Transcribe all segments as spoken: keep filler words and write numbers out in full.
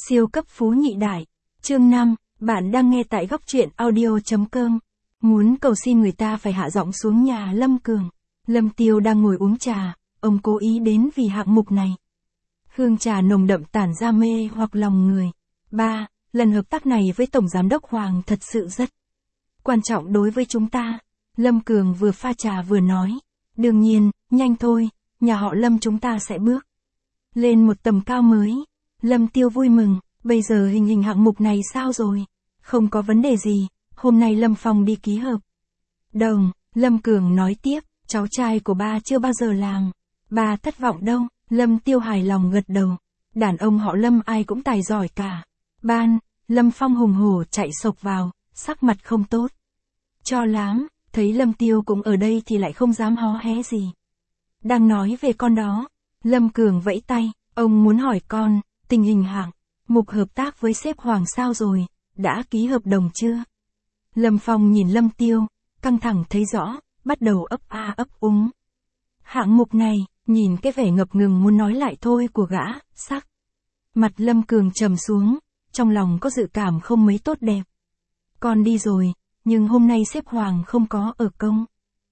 Siêu cấp phú nhị đại. Chương năm, bạn đang nghe tại góc truyện audio chấm com. Muốn cầu xin người ta phải hạ giọng xuống nhà Lâm Cường. Lâm Tiêu đang ngồi uống trà, ông cố ý đến vì hạng mục này. Hương trà nồng đậm tản ra mê hoặc lòng người. ba. Lần hợp tác này với Tổng Giám đốc Hoàng thật sự rất quan trọng đối với chúng ta. Lâm Cường vừa pha trà vừa nói. Đương nhiên, nhanh thôi, nhà họ Lâm chúng ta sẽ bước lên một tầm cao mới. Lâm Tiêu vui mừng, bây giờ hình hình hạng mục này sao rồi? Không có vấn đề gì, hôm nay Lâm Phong đi ký hợp đồng. Lâm Cường nói tiếp, cháu trai của ba chưa bao giờ làm. Ba thất vọng đâu? Lâm Tiêu hài lòng gật đầu. Đàn ông họ Lâm ai cũng tài giỏi cả. Ban, Lâm Phong hùng hổ chạy sộc vào, sắc mặt không tốt cho lắm, thấy Lâm Tiêu cũng ở đây thì lại không dám hó hé gì. Đang nói về con đó, Lâm Cường vẫy tay, ông muốn hỏi con, tình hình hạng mục hợp tác với sếp Hoàng sao rồi, đã ký hợp đồng chưa? Lâm Phong nhìn Lâm Tiêu, căng thẳng thấy rõ, bắt đầu ấp a ấp úng. Hạng mục này, nhìn cái vẻ ngập ngừng muốn nói lại thôi của gã, sắc mặt Lâm Cường trầm xuống, trong lòng có dự cảm không mấy tốt đẹp. Con đi rồi, nhưng hôm nay sếp Hoàng không có ở công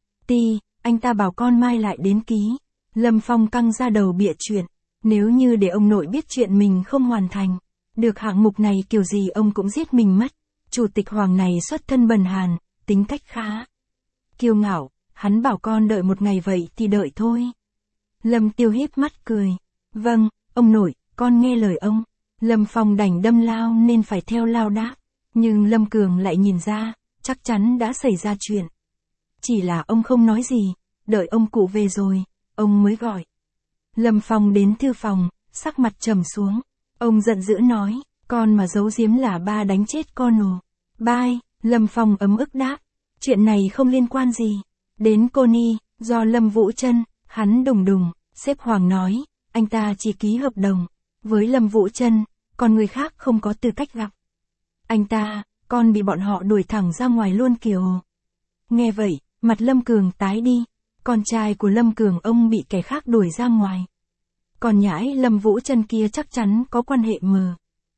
ty, anh ta bảo con mai lại đến ký. Lâm Phong căng ra đầu bịa chuyện, nếu như để ông nội biết chuyện mình không hoàn thành được hạng mục này kiểu gì ông cũng giết mình mất. Chủ tịch Hoàng này xuất thân bần hàn, tính cách khá kiêu ngạo, hắn bảo con đợi một ngày vậy thì đợi thôi. Lâm Tiêu híp mắt cười, vâng, ông nội, con nghe lời ông. Lâm Phong đành đâm lao nên phải theo lao đáp, nhưng Lâm Cường lại nhìn ra, chắc chắn đã xảy ra chuyện. Chỉ là ông không nói gì, đợi ông cụ về rồi, ông mới gọi. Lâm Phong đến thư phòng, sắc mặt trầm xuống, ông giận dữ nói, con mà giấu giếm là ba đánh chết con ồ. Bai, Lâm Phong ấm ức đáp, chuyện này không liên quan gì đến cô Ni, do Lâm Vũ Trân. Hắn đùng đùng, sếp Hoàng nói, anh ta chỉ ký hợp đồng với Lâm Vũ Trân, còn người khác không có tư cách gặp anh ta, con bị bọn họ đuổi thẳng ra ngoài luôn kìa. Nghe vậy, mặt Lâm Cường tái đi, con trai của Lâm Cường ông bị kẻ khác đuổi ra ngoài. Còn nhãi Lâm Vũ Trân kia chắc chắn có quan hệ mờ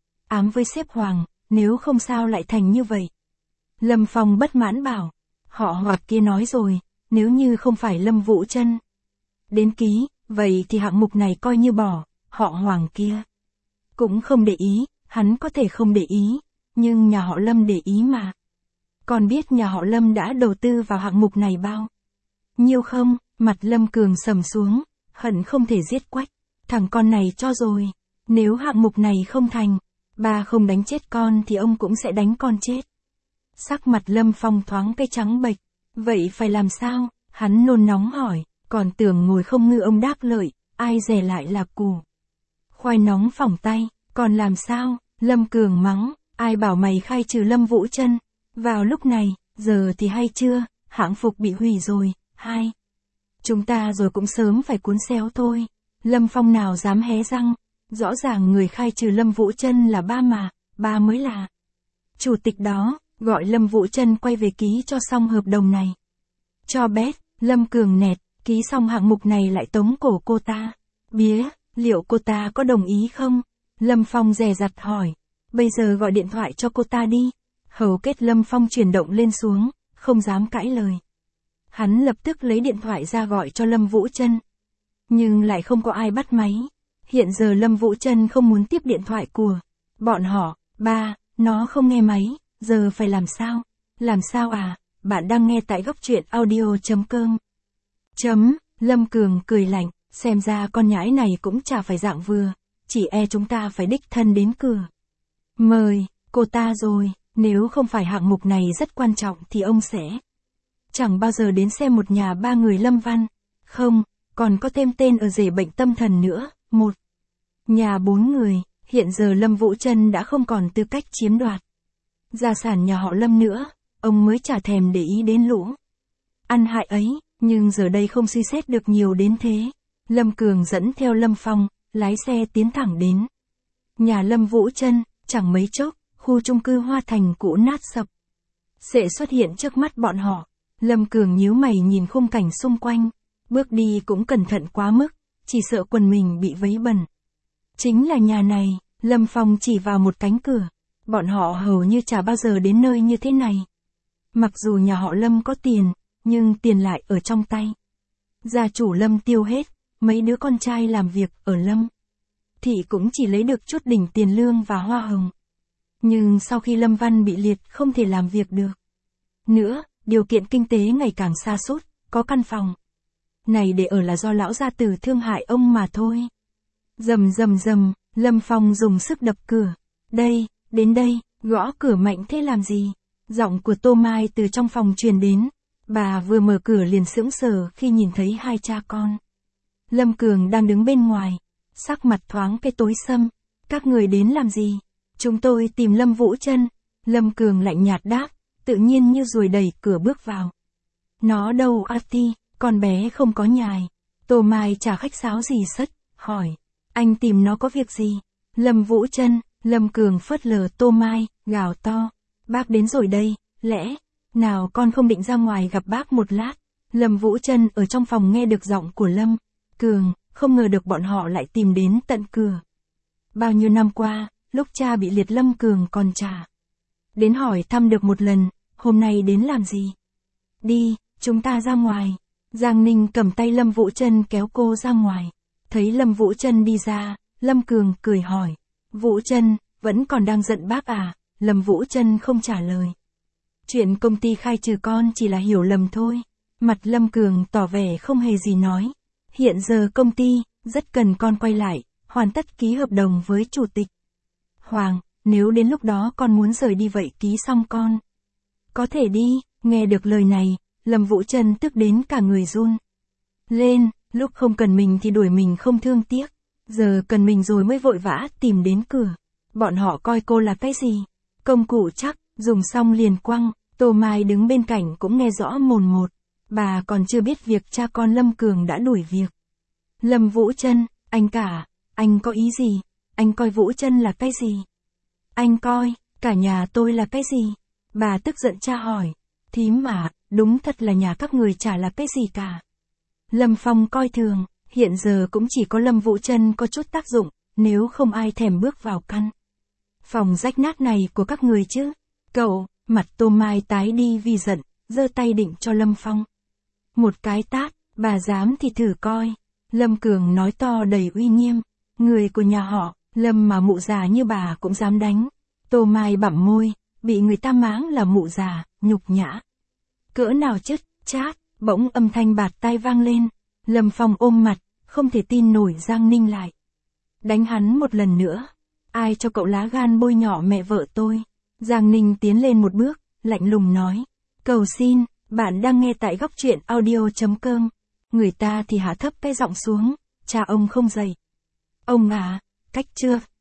ám với sếp Hoàng, nếu không sao lại thành như vậy. Lâm Phong bất mãn bảo, họ Hoạt kia nói rồi, nếu như không phải Lâm Vũ Trân đến ký, vậy thì hạng mục này coi như bỏ. Họ Hoàng kia cũng không để ý, hắn có thể không để ý, nhưng nhà họ Lâm để ý mà. Còn biết nhà họ Lâm đã đầu tư vào hạng mục này bao nhiêu không? Mặt Lâm Cường sầm xuống, hận không thể giết quách thằng con này cho rồi. Nếu hạng mục này không thành, ba không đánh chết con thì ông cũng sẽ đánh con chết. Sắc mặt Lâm Phong thoáng cái trắng bệch, vậy phải làm sao? Hắn nôn nóng hỏi, còn tưởng ngồi không ngư ông đáp lợi, ai dè lại là củ khoai nóng phỏng tay, còn làm sao? Lâm Cường mắng, ai bảo mày khai trừ Lâm Vũ Trân? Vào lúc này, giờ thì hay chưa, hạng phục bị hủy rồi, hai. Chúng ta rồi cũng sớm phải cuốn xéo thôi. Lâm Phong nào dám hé răng, rõ ràng người khai trừ Lâm Vũ Trân là ba mà, ba mới là chủ tịch đó, gọi Lâm Vũ Trân quay về ký cho xong hợp đồng này. Cho bét, Lâm Cường nẹt, ký xong hạng mục này lại tống cổ cô ta. Bía, liệu cô ta có đồng ý không? Lâm Phong dè dặt hỏi, bây giờ gọi điện thoại cho cô ta đi. Hầu kết Lâm Phong chuyển động lên xuống, không dám cãi lời. Hắn lập tức lấy điện thoại ra gọi cho Lâm Vũ Trân. Nhưng lại không có ai bắt máy. Hiện giờ Lâm Vũ Trân không muốn tiếp điện thoại của bọn họ. Ba, nó không nghe máy, giờ phải làm sao? Làm sao à? Bạn đang nghe tại góc truyện audio chấm com. Chấm, Lâm Cường cười lạnh, xem ra con nhãi này cũng chả phải dạng vừa, chỉ e chúng ta phải đích thân đến cửa mời cô ta rồi. Nếu không phải hạng mục này rất quan trọng thì ông sẽ chẳng bao giờ đến xem một nhà ba người Lâm Văn. Không, còn có thêm tên ở rể bệnh tâm thần nữa. Một nhà bốn người, hiện giờ Lâm Vũ Trân đã không còn tư cách chiếm đoạt gia sản nhà họ Lâm nữa, ông mới chả thèm để ý đến lũ ăn hại ấy, nhưng giờ đây không suy xét được nhiều đến thế. Lâm Cường dẫn theo Lâm Phong, lái xe tiến thẳng đến nhà Lâm Vũ Trân. Chẳng mấy chốc, khu chung cư Hoa Thành cũ nát sập sẽ xuất hiện trước mắt bọn họ. Lâm Cường nhíu mày nhìn khung cảnh xung quanh, bước đi cũng cẩn thận quá mức, chỉ sợ quần mình bị vấy bẩn. Chính là nhà này, Lâm Phong chỉ vào một cánh cửa. Bọn họ hầu như chả bao giờ đến nơi như thế này. Mặc dù nhà họ Lâm có tiền, nhưng tiền lại ở trong tay. Gia chủ Lâm tiêu hết, mấy đứa con trai làm việc ở Lâm thị cũng chỉ lấy được chút đỉnh tiền lương và hoa hồng. Nhưng sau khi Lâm Văn bị liệt không thể làm việc được nữa, điều kiện kinh tế ngày càng sa sút, có căn phòng này để ở là do lão gia tử thương hại ông mà thôi. Rầm rầm rầm, Lâm Phong dùng sức đập cửa. Đây, đến đây, gõ cửa mạnh thế làm gì? Giọng của Tô Mai từ trong phòng truyền đến. Bà vừa mở cửa liền sững sờ khi nhìn thấy hai cha con. Lâm Cường đang đứng bên ngoài, sắc mặt thoáng cái tối sầm. Các người đến làm gì? Chúng tôi tìm Lâm Vũ Trân. Lâm Cường lạnh nhạt đáp, tự nhiên như ruồi đẩy cửa bước vào. Nó đâu Arti, con bé không có nhài. Tô Mai chả khách sáo gì sất, hỏi. Anh tìm nó có việc gì? Lâm Vũ Trân, Lâm Cường phớt lờ Tô Mai, gào to. Bác đến rồi đây, lẽ nào con không định ra ngoài gặp bác một lát? Lâm Vũ Trân ở trong phòng nghe được giọng của Lâm Cường, không ngờ được bọn họ lại tìm đến tận cửa. Bao nhiêu năm qua, lúc cha bị liệt Lâm Cường còn chả đến hỏi thăm được một lần, hôm nay đến làm gì? Đi, chúng ta ra ngoài. Giang Ninh cầm tay Lâm Vũ Trân kéo cô ra ngoài. Thấy Lâm Vũ Trân đi ra, Lâm Cường cười hỏi. Vũ Trân, vẫn còn đang giận bác à? Lâm Vũ Trân không trả lời. Chuyện công ty khai trừ con chỉ là hiểu lầm thôi. Mặt Lâm Cường tỏ vẻ không hề gì nói. Hiện giờ công ty, rất cần con quay lại, hoàn tất ký hợp đồng với chủ tịch Hoàng, nếu đến lúc đó con muốn rời đi vậy ký xong con có thể đi. Nghe được lời này, Lâm Vũ Trân tức đến cả người run lên, lúc không cần mình thì đuổi mình không thương tiếc, giờ cần mình rồi mới vội vã tìm đến cửa. Bọn họ coi cô là cái gì? Công cụ chắc, dùng xong liền quăng. Tô Mai đứng bên cạnh cũng nghe rõ mồn một. Bà còn chưa biết việc cha con Lâm Cường đã đuổi việc. Lâm Vũ Trân, anh cả, anh có ý gì? Anh coi Vũ Trân là cái gì? Anh coi, cả nhà tôi là cái gì? Bà tức giận tra hỏi. Thím mà, đúng thật là nhà các người chả là cái gì cả. Lâm Phong coi thường, hiện giờ cũng chỉ có Lâm Vũ Trân có chút tác dụng, nếu không ai thèm bước vào căn phòng rách nát này của các người chứ. Cậu, mặt Tô Mai tái đi vì giận, giơ tay định cho Lâm Phong một cái tát, bà dám thì thử coi. Lâm Cường nói to đầy uy nghiêm, người của nhà họ Lâm mà mụ già như bà cũng dám đánh. Tô Mai bặm môi, bị người ta máng là mụ già, nhục nhã cỡ nào chứ. Chát, bỗng âm thanh bạt tai vang lên. Lâm Phong ôm mặt, không thể tin nổi Giang Ninh lại đánh hắn một lần nữa. Ai cho cậu lá gan bôi nhọ mẹ vợ tôi? Giang Ninh tiến lên một bước, lạnh lùng nói. Cầu xin, bạn đang nghe tại góc truyện audio chấm com. Người ta thì hạ thấp cái giọng xuống, cha ông không dậy ông à, cách chưa?